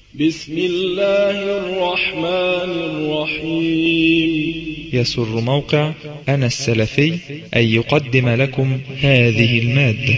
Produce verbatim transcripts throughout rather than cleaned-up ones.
بسم الله الرحمن الرحيم. يسر موقع أنا السلفي أن يقدم لكم هذه المادة.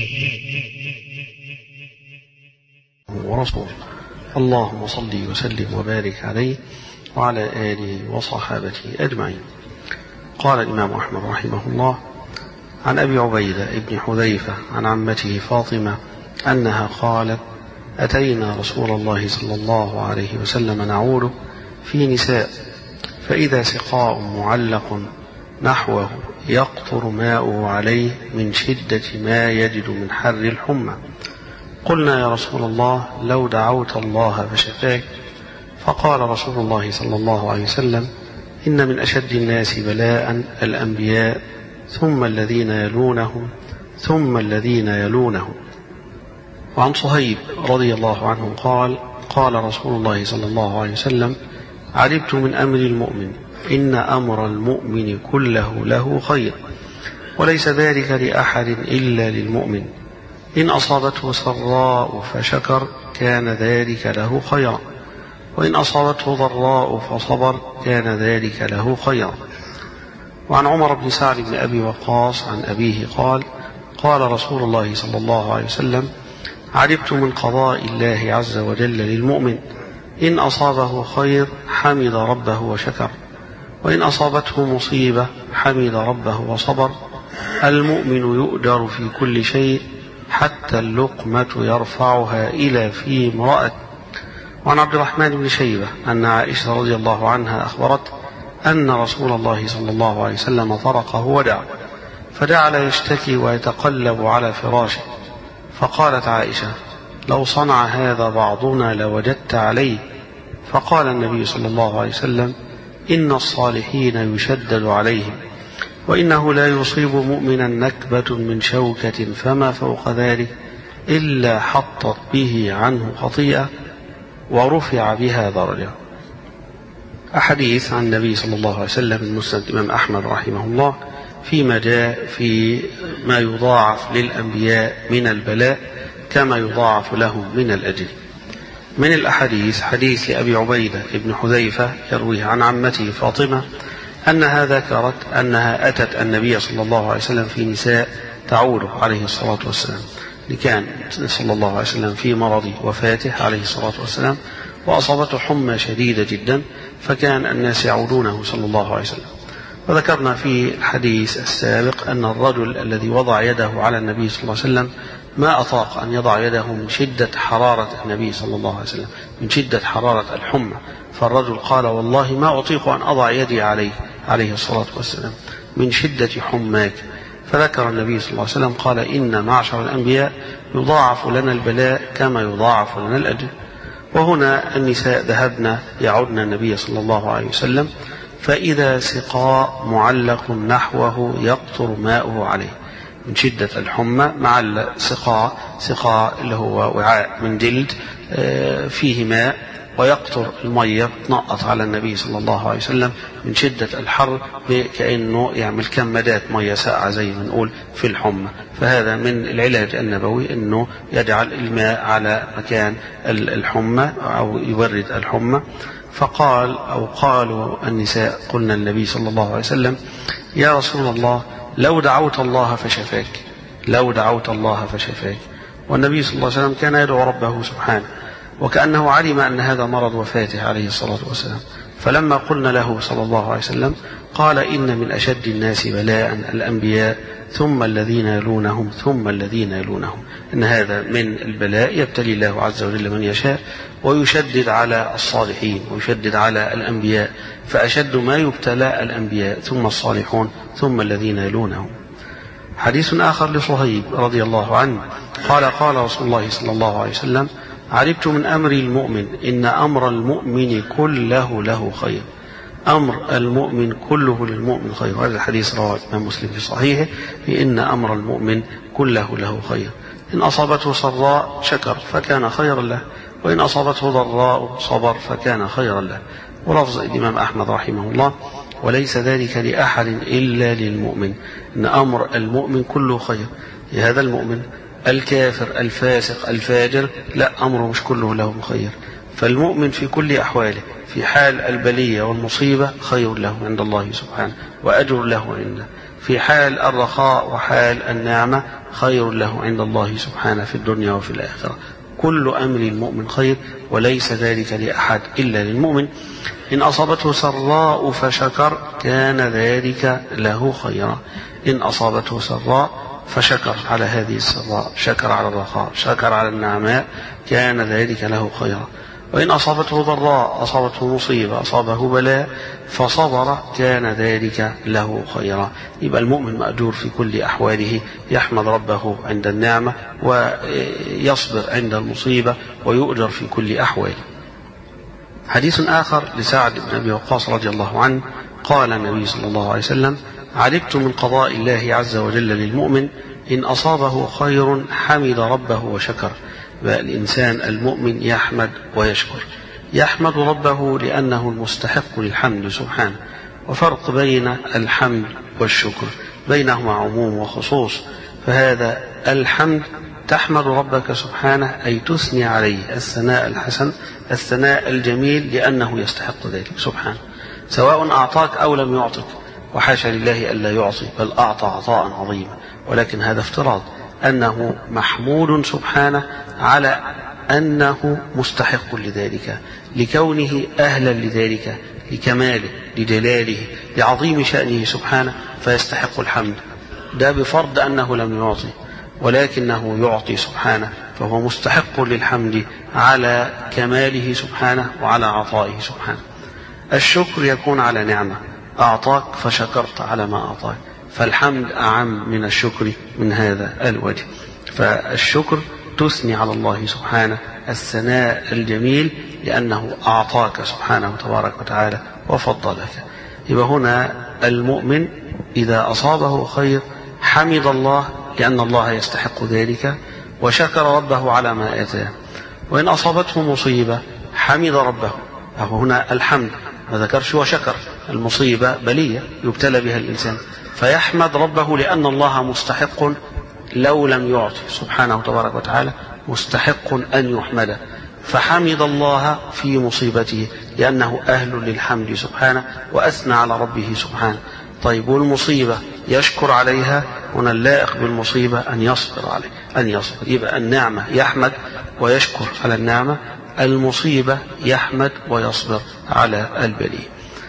ورسول اللهم صل وسلم وبارك عليه وعلى آله وصحابته أجمعين. قال الإمام أحمد رحمه الله عن أبي عبيدة ابن حذيفة عن عمته فاطمة أنها قالت: أتينا رسول الله صلى الله عليه وسلم نعوده في نساء، فإذا سقاء معلق نحوه يقطر ماؤه عليه من شدة ما يجد من حر الحمى. قلنا: يا رسول الله، لو دعوت الله فشفاك. فقال رسول الله صلى الله عليه وسلم: إن من أشد الناس بلاء الأنبياء، ثم الذين يلونهم، ثم الذين يلونهم. وعن صهيب رضي الله عنه قال: قال رسول الله صلى الله عليه وسلم: علمت من أمر المؤمن إن أمر المؤمن كله له خير، وليس ذلك لأحد إلا للمؤمن، إن أصابته سراء فشكر كان ذلك له خيرا، وإن أصابته ضراء فصبر كان ذلك له خيرا. وعن عمر بن سعد بن أبي وقاص عن أبيه قال: قال رسول الله صلى الله عليه وسلم: علمت من قضاء الله عز وجل للمؤمن إن أصابه خير حمد ربه وشكر، وإن أصابته مصيبة حمد ربه وصبر. المؤمن يؤجر في كل شيء حتى اللقمة يرفعها إلى في امرأة. وعن عبد الرحمن بن شيبة أن عائشة رضي الله عنها أخبرت أن رسول الله صلى الله عليه وسلم طرقه ودعا، فجعل يشتكي ويتقلب على فراشه، فقالت عائشة: لو صنع هذا بعضنا لوجدت عليه. فقال النبي صلى الله عليه وسلم: إن الصالحين يشدد عليهم، وإنه لا يصيب مؤمنا نكبة من شوكة فما فوق ذلك إلا حطت به عنه خطيئة ورفع بها درجة. أحاديث عن النبي صلى الله عليه وسلم من مسند الإمام أحمد رحمه الله فيما جاء في ما يضاعف للأنبياء من البلاء كما يضاعف لهم من الأجر. من الأحاديث حديث لأبي عبيدة ابن حذيفة يرويه عن عمته فاطمة أنها ذكرت أنها أتت النبي صلى الله عليه وسلم في نساء تعوده عليه الصلاة والسلام، لكان صلى الله عليه وسلم في مرض وفاته عليه الصلاة والسلام، وأصابته حمى شديدة جدا، فكان الناس يعودونه صلى الله عليه وسلم. وذكرنا في الحديث السابق أن الرجل الذي وضع يده على النبي صلى الله عليه وسلم ما أطاق أن يضع يده من شدة حرارة النبي صلى الله عليه وسلم، من شدة حرارة الحمى، فالرجل قال: والله ما أطيق أن أضع يدي عليه عليه الصلاة والسلام من شدة حماك. فذكر النبي صلى الله عليه وسلم قال: إن معشر الأنبياء يضاعف لنا البلاء كما يضاعف لنا الأجر. وهنا النساء ذهبن يعودن النبي صلى الله عليه وسلم، فإذا سقاء معلق نحوه يقطر ماؤه عليه من شدة الحمى، مع السقاء سقاء اللي هو وعاء من جلد فيه ماء، ويقطر المية تنقط على النبي صلى الله عليه وسلم من شدة الحر، كأنه يعمل كمادات مية ساقعة زي ما نقول في الحمى. فهذا من العلاج النبوي، أنه يجعل الماء على مكان الحمى أو يبرد الحمى. فقال أو قالوا النساء: قلنا النبي صلى الله عليه وسلم: يا رسول الله، لو دعوت الله فشفاك، لو دعوت الله فشفاك. والنبي صلى الله عليه وسلم كان يدعو ربه سبحانه، وكأنه علم أن هذا مرض وفاته عليه الصلاة والسلام. فلما قلنا له صلى الله عليه وسلم قال: إن من أشد الناس بلاء الأنبياء، ثم الذين يلونهم، ثم الذين يلونهم. إن هذا من البلاء يبتلي الله عز وجل من يشاء، ويشدد على الصالحين ويشدد على الأنبياء، فأشد ما يبتلى الأنبياء ثم الصالحون ثم الذين يلونهم. حديث آخر لصهيب رضي الله عنه قال: قال رسول الله صلى الله عليه وسلم: علمت من أمر المؤمن إن أمر المؤمن كله له خير، أمر المؤمن كله للمؤمن خير. هذا الحديث رواه الإمام مسلم في صحيحه: إن أمر المؤمن كله له خير، إن أصابته سراء شكر فكان خيرا له، وإن أصابته ضراء صبر فكان خيرا له. ولفظ الإمام أحمد رحمه الله: وليس ذلك لأحد إلا للمؤمن، إن أمر المؤمن كله خير. هذا المؤمن الكافر الفاسق الفاجر لا، أمره مش كله له خير، فالمؤمن في كل أحواله في حال البلية والمصيبة خير له عند الله سبحانه وأجر له عنده، في حال الرخاء وحال النعمة خير له عند الله سبحانه في الدنيا وفي الآخرة. كل أمر المؤمن خير وليس ذلك لأحد إلا للمؤمن. إن أصابته سراء فشكر كان ذلك له خيرا. إن أصابته سراء فشكر على هذه السراء، شكر على الرخاء، شكر على النعماء، كان ذلك له خيرا. وإن أصابته ضراء، أصابته مصيبة، أصابه بلاء، فصبر كان ذلك له خيرا. يبقى المؤمن مأجور في كل أحواله، يحمد ربه عند النعمة ويصبر عند المصيبة ويؤجر في كل أحواله. حديث آخر لسعد بن أبي وقاص رضي الله عنه قال النبي صلى الله عليه وسلم: علمت من قضاء الله عز وجل للمؤمن إن أصابه خير حمد ربه وشكر. الإنسان المؤمن يحمد ويشكر، يحمد ربه لأنه المستحق للحمد سبحانه. وفرق بين الحمد والشكر، بينهما عموم وخصوص. فهذا الحمد تحمد ربك سبحانه أي تثني عليه الثناء الحسن، الثناء الجميل، لأنه يستحق ذلك سبحانه، سواء أعطاك أو لم يعطك، وحاشا لله ألا يعطي، بل أعطى عطاء عظيما، ولكن هذا افتراض أنه محمود سبحانه على أنه مستحق لذلك، لكونه أهلا لذلك، لكماله، لجلاله، لعظيم شأنه سبحانه، فيستحق الحمد. ده بفرض أنه لم يعطي، ولكنه يعطي سبحانه، فهو مستحق للحمد على كماله سبحانه وعلى عطائه سبحانه. الشكر يكون على نعمة، أعطاك فشكرت على ما أعطاك، فالحمد أعم من الشكر من هذا الوجه. فالشكر تثني على الله سبحانه الثناء الجميل لأنه أعطاك سبحانه تبارك وتعالى وفضلك. يبقى هنا المؤمن إذا أصابه خير حمد الله لأن الله يستحق ذلك، وشكر ربه على ما آتاه. وإن أصابته مصيبة حمد ربه، هنا الحمد ما ذكرش وشكر، المصيبة بلية يبتلى بها الإنسان، فيحمد ربه لأن الله مستحق لو لم يعطي سبحانه تبارك وتعالى، مستحق أن يحمد، فحمد الله في مصيبته لأنه أهل للحمد سبحانه وأثنى على ربه سبحانه. طيب والمصيبة يشكر عليها، هنا اللائق بالمصيبة أن يصبر عليه، أن يصبر. يبقى النعمة يحمد ويشكر على النعمة، المصيبة يحمد ويصبر على البلية.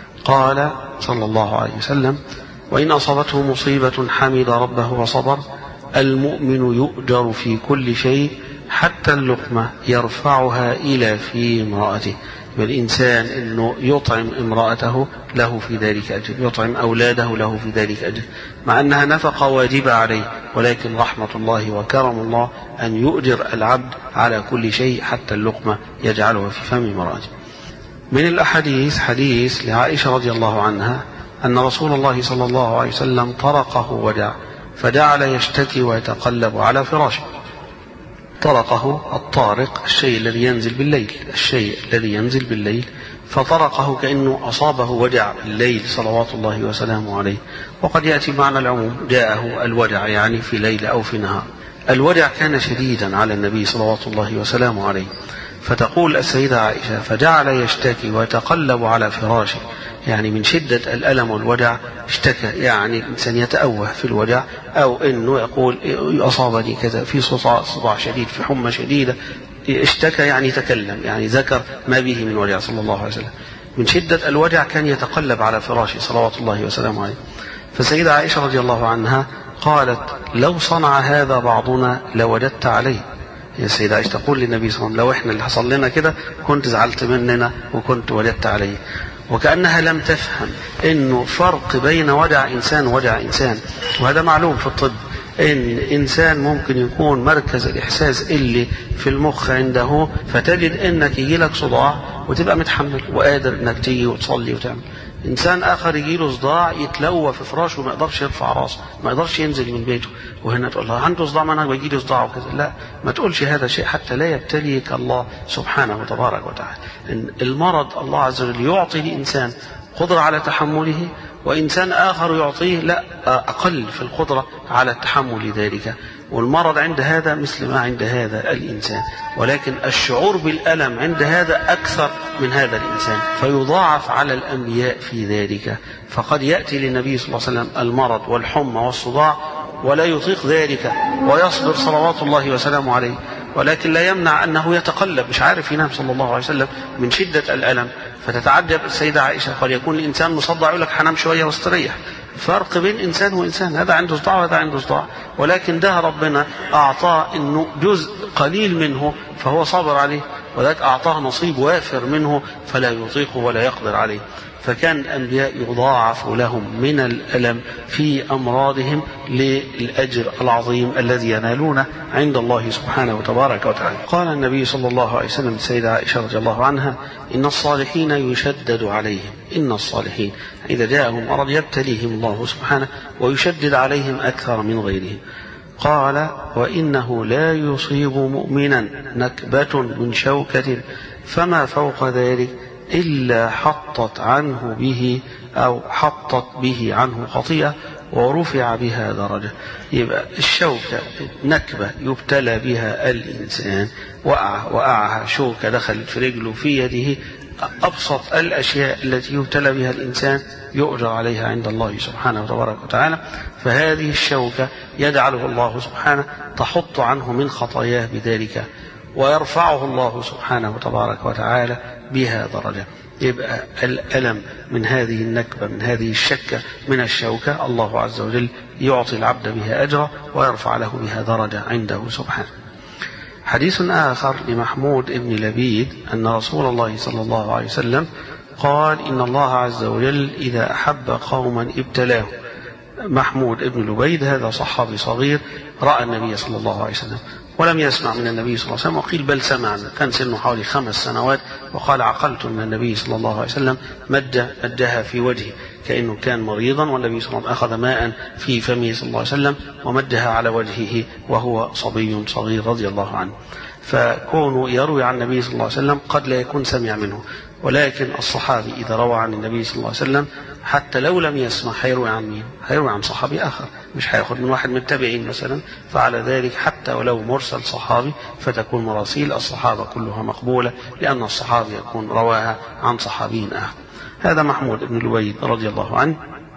قال صلى الله عليه وسلم: وإن أصابته مصيبة حمد ربه وصبر. المؤمن يؤجر في كل شيء حتى اللقمة يرفعها إلى في امرأته. والإنسان أنه يطعم امرأته له في ذلك أجر، يطعم أولاده له في ذلك أجر، مع أنها نفقة واجبة عليه، ولكن رحمة الله وكرم الله أن يؤجر العبد على كل شيء حتى اللقمة يجعلها في فم امرأته. من الأحاديث حديث لعائشة رضي الله عنها أن رسول الله صلى الله عليه وسلم طرقه وجع، فجعل يشتكي ويتقلب على فراشه. طرقه الطارق الشيء الذي ينزل بالليل، الشيء الذي ينزل بالليل، فطرقه كأنه أصابه وجع الليل صلوات الله وسلامه عليه. وقد يأتي معنى العموم، جاءه الوجع يعني في ليل أو في نهار. الوجع كان شديدا على النبي صلوات الله وسلامه عليه. فتقول السيدة عائشة: فجعل يشتكي ويتقلب على فراشه، يعني من شدة الألم والوجع اشتكى، يعني الإنسان يتأوه في الوجع، أو أنه يقول أصابني كذا، في صداع صداع شديد، في حمى شديدة، اشتكى يعني تكلم، يعني ذكر ما به من وجع صلى الله عليه وسلم. من شدة الوجع كان يتقلب على فراشه صلوات الله وسلامه عليه. فسيدة عائشة رضي الله عنها قالت: لو صنع هذا بعضنا لوجدت عليه. يا سيدة عائشة تقول للنبي صلى الله عليه وسلم: لو احنا اللي حصل لنا كده كنت زعلت مننا وكنت وجدت عليه. وكأنها لم تفهم انه فرق بين وجع انسان ووجع انسان، وهذا معلوم في الطب، ان انسان ممكن يكون مركز الاحساس اللي في المخ عنده، فتجد انك يجيلك صداع وتبقى متحمل وقادر انك تيجي وتصلي وتعمل. انسان اخر يجيله صداع يتلوى في فراشه وما يقدرش يرفع راسه، ما يقدرش ينزل من بيته، وهنا تقول له عنده صداع، ما انا بيجيلي صداع وكذا. لا، ما تقولش هذا شيء حتى لا يبتليك الله سبحانه وتبارك وتعالى. إن المرض الله عز وجل يعطي لإنسان قدرة على تحمله، وإنسان آخر يعطيه لا أقل في القدرة على تحمل ذلك. والمرض عند هذا مثل ما عند هذا الإنسان، ولكن الشعور بالألم عند هذا أكثر من هذا الإنسان، فيضاعف على الأنبياء في ذلك. فقد يأتي للنبي صلى الله عليه وسلم المرض والحمى والصداع ولا يطيق ذلك ويصبر صلوات الله وسلامه عليه، ولكن لا يمنع أنه يتقلب مش عارف ينام صلى الله عليه وسلم من شدة الألم. فتتعجب السيدة عائشة قد يكون الإنسان مصدع يقول لك حنام شوية واستريح. فرق بين إنسان وإنسان، هذا عنده صداع وهذا عنده صداع، ولكن ده ربنا أعطاه إنه جزء قليل منه فهو صابر عليه، وذلك أعطاه نصيب وافر منه فلا يطيقه ولا يقدر عليه. فكان الأنبياء يضاعف لهم من الألم في أمراضهم للأجر العظيم الذي ينالونه عند الله سبحانه وتبارك وتعالى. قال النبي صلى الله عليه وسلم السيدة عائشة رضي الله عنها: إن الصالحين يشدد عليهم، إن الصالحين إذا جاءهم مرض يبتليهم الله سبحانه ويشدد عليهم أكثر من غيرهم. قال: وإنه لا يصيب مؤمنا نكبة من شوكة فما فوق ذلك إلا حطت عنه به أو حطت به عنه خطيئة ورفع بها درجة. يبقى الشوكة نكبة يبتلى بها الإنسان، وقع وقعها شوكة دخلت في رجله في يده، أبسط الأشياء التي يبتلى بها الإنسان يؤجر عليها عند الله سبحانه وتبارك وتعالى. فهذه الشوكة يجعله الله سبحانه تحط عنه من خطاياه بذلك، ويرفعه الله سبحانه وتبارك وتعالى بها درجة. يبقى الألم من هذه النكبة، من هذه الشكة من الشوكة، الله عز وجل يعطي العبد بها أجرا ويرفع له بها درجة عنده سبحانه. حديث آخر لمحمود بن لبيد أن رسول الله صلى الله عليه وسلم قال: إن الله عز وجل إذا أحب قوما ابتلاه. محمود بن لبيد هذا صحابي صغير رأى النبي صلى الله عليه وسلم ولم يسمع من النبي صلى الله عليه وسلم، وقيل بل سمع، كان سنه حوالي خمس سنوات، وقال: عقلت أن النبي صلى الله عليه وسلم مد مدها في وجهه كأنه كان مريضا، والنبي صلى الله عليه وسلم أخذ ماء في فمه صلى الله عليه وسلم ومدها على وجهه وهو صبي صغير رضي الله عنه. فكونه يروي عن النبي صلى الله عليه وسلم قد لا يكون سمع منه، ولكن الصحابي إذا روى عن النبي صلى الله عليه وسلم حتى لو لم يسمع هيروي عن مين؟ هيروي عن صحابي آخر، مش هياخد من واحد من التابعين مثلا. فعلى ذلك حتى ولو مرسل صحابي فتكون مراسيل الصحابة كلها مقبولة، لأن الصحابي يكون رواها عن صحابي آخر. هذا محمود بن لبيد رضي الله عنه.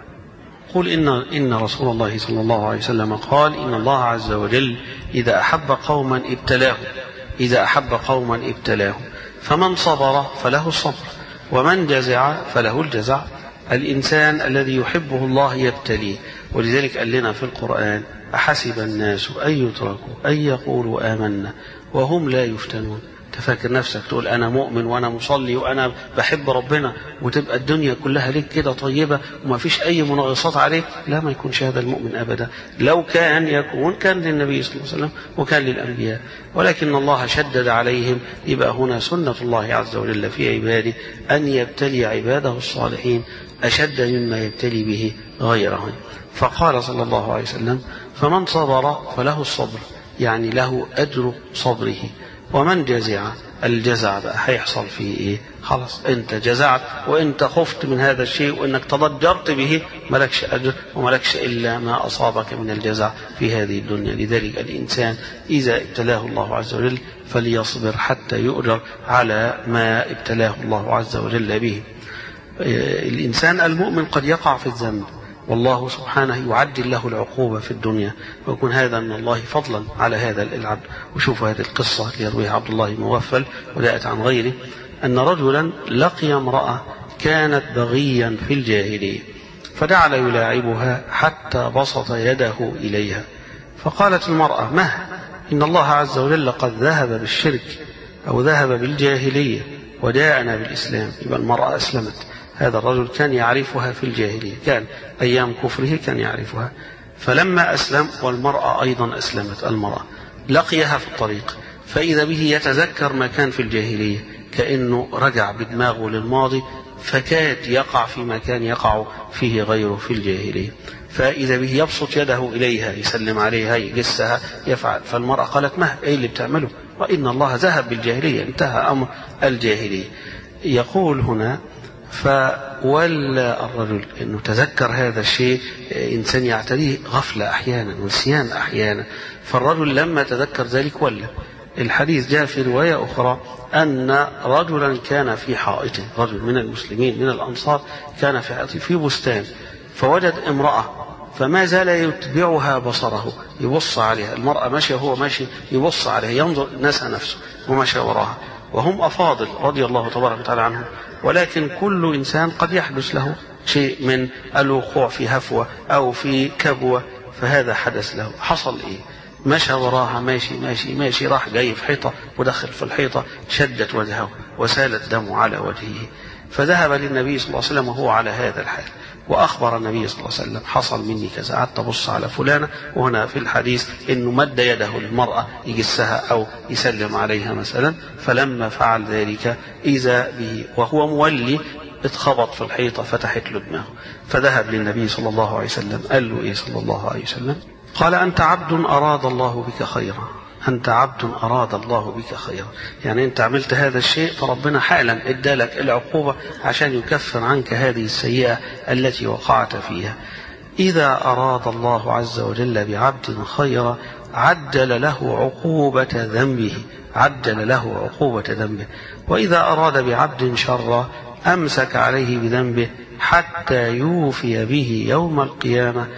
قل إن إن رسول الله صلى الله عليه وسلم قال: إن الله عز وجل إذا أحب قوما ابتلاه، إذا أحب قوما ابتلاه، فمن صبر فله الصبر، ومن جزع فله الجزع. الإنسان الذي يحبه الله يبتليه، ولذلك قال لنا في القرآن: أحسب الناس أن يتركوا أن يقولوا آمنا وهم لا يفتنون. تفكر نفسك تقول أنا مؤمن وأنا مصلي وأنا بحب ربنا وتبقى الدنيا كلها لك كده طيبة وما فيش أي منغصات عليك؟ لا، ما يكونش هذا المؤمن أبدا. لو كان يكون كان للنبي صلى الله عليه وسلم وكان للأنبياء، ولكن الله شدد عليهم. يبقى هنا سنة الله عز وجل في عباده أن يبتلي عباده الصالحين أشد مما يبتلي به غيرهم. فقال صلى الله عليه وسلم: فمن صبر فله الصبر، يعني له أجر صبره. ومن جزع، الجزع بقى هيحصل فيه ايه؟ خلاص انت جزعت وانت خفت من هذا الشيء وانك تضجرت به، ملكش اجر وملكش الا ما اصابك من الجزع في هذه الدنيا. لذلك الانسان اذا ابتلاه الله عز وجل فليصبر حتى يؤجر على ما ابتلاه الله عز وجل به. الانسان المؤمن قد يقع في الذنب والله سبحانه يعجل له العقوبة في الدنيا، ويكون هذا من الله فضلا على هذا العبد. وشوفوا هذه القصة اللي يرويها عبد الله المغفل وجاءت عن غيره، أن رجلا لقي امرأة كانت بغيا في الجاهلية، فجعل يلاعبها حتى بسط يده إليها، فقالت المرأة: مه، إن الله عز وجل قد ذهب بالشرك أو ذهب بالجاهلية وجاءنا بالإسلام. يبقى المرأة أسلمت. هذا الرجل كان يعرفها في الجاهلية، كان أيام كفره كان يعرفها، فلما أسلم والمرأة أيضا أسلمت، المرأة لقيها في الطريق فإذا به يتذكر ما كان في الجاهلية، كأنه رجع بدماغه للماضي، فكاد يقع في ما كان يقع فيه غيره في الجاهلية، فإذا به يبسط يده إليها يسلم عليها يجسها يفعل. فالمرأة قالت: ما إيه اللي بتعمله؟ وإن الله ذهب بالجاهلية، انتهى أمر الجاهلية. يقول هنا: فولى الرجل أنه تذكر هذا الشيء. إنسان يعتريه غفلة أحيانا ونسيان أحيانا، فالرجل لما تذكر ذلك ولى. الحديث جاء في رواية أخرى أن رجلا كان في حائطه، رجل من المسلمين من الأنصار كان في حائطه في بستان، فوجد امرأة فما زال يتبعها بصره، يبص عليها، المرأة ماشية هو ماشي يبص عليها، ينظر نسى نفسه ومشى وراها، وهم أفاضل رضي الله تبارك وتعالى عنهم، ولكن كل إنسان قد يحدث له شيء من الوقوع في هفوة أو في كبوة، فهذا حدث له. حصل إيه؟ مشى وراها ماشي ماشي ماشي، راح جاي في حيطة ودخل في الحيطة، شدت وجهه وسال الدم على وجهه، فذهب للنبي صلى الله عليه وسلم وهو على هذا الحال، وأخبر النبي صلى الله عليه وسلم حصل مني كذا، قعدت أبص على فلانة. وهنا في الحديث إنه مد يده للمرأة يجسها أو يسلم عليها مثلا، فلما فعل ذلك إذا به وهو مولي اتخبط في الحيطة فتحت له دماغه، فذهب للنبي صلى الله عليه وسلم قال له إيه صلى الله عليه وسلم؟ قال أنت عبد أراد الله بك خيرا، أنت عبد أراد الله بك خيرا، يعني أنت عملت هذا الشيء فربنا حالا ادالك العقوبة عشان يكفر عنك هذه السيئة التي وقعت فيها. إذا أراد الله عز وجل بعبد خيرا عجل له عقوبة ذنبه، عجل له عقوبة ذنبه، وإذا أراد بعبد شرا أمسك عليه بذنبه حتى يوفي به يوم القيامة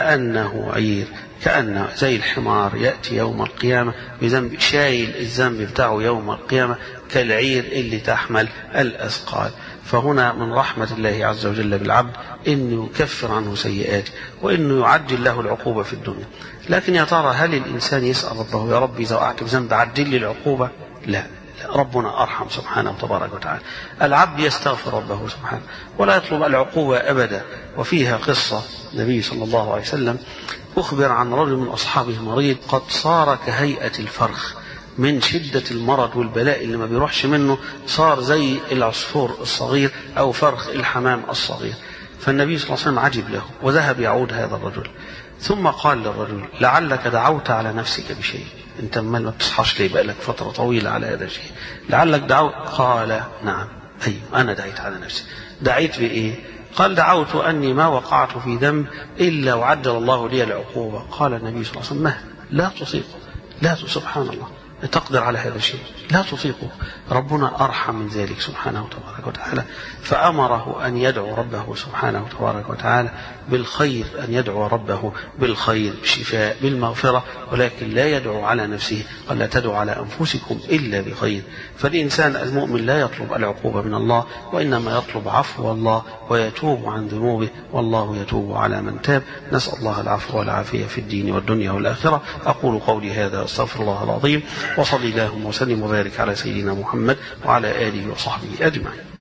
كأنه عير، كأنه زي الحمار يأتي يوم القيامة بذنب، شايل الذنب بتاعه يوم القيامة كالعير اللي تحمل الأثقال. فهنا من رحمة الله عز وجل بالعبد إنه يكفر عنه سيئاته وإنه يعجل له العقوبة في الدنيا. لكن يا ترى هل الإنسان يسأل ربه يا رب إذا وقعت بذنب عجل لي العقوبة؟ لا، ربنا أرحم سبحانه وتبارك وتعالى. العبد يستغفر ربه سبحانه ولا يطلب العقوبة أبدا. وفيها قصة النبي صلى الله عليه وسلم أخبر عن رجل من أصحابه مريض قد صار كهيئة الفرخ من شدة المرض والبلاء اللي ما بيروحش منه، صار زي العصفور الصغير أو فرخ الحمام الصغير. فالنبي صلى الله عليه وسلم عجب له وذهب يعود هذا الرجل، ثم قال للرجل لعلك دعوت على نفسك بشيء، انت ما بتصحاش ليه بقالك فترة طويلة على هذا الشيء، لعلك دعوت؟ قال نعم، أيوة أنا دعيت على نفسي. دعيت بإيه؟ قال دعوت أني ما وقعت في ذنب إلا وعجل الله لي العقوبة. قال النبي صلى الله عليه وسلم مهل لا تطيق، لا سبحان الله تقدر على هذا الشيء، لا تطيقه، ربنا أرحم من ذلك سبحانه وتبارك وتعالى. فأمره أن يدعو ربه سبحانه وتبارك وتعالى بالخير، أن يدعو ربه بالخير بالشفاء بالمغفرة، ولكن لا يدعو على نفسه، قال لا تدعو على أنفسكم إلا بخير. فالإنسان المؤمن لا يطلب العقوبة من الله، وإنما يطلب عفو الله ويتوب عن ذنوبه، والله يتوب على من تاب. نسأل الله العفو والعافية في الدين والدنيا والآخرة. أقول قولي هذا أستغفر الله العظيم، وصلي اللهم وسلم وبارك على سيدنا محمد وعلى آله وصحبه أجمعين.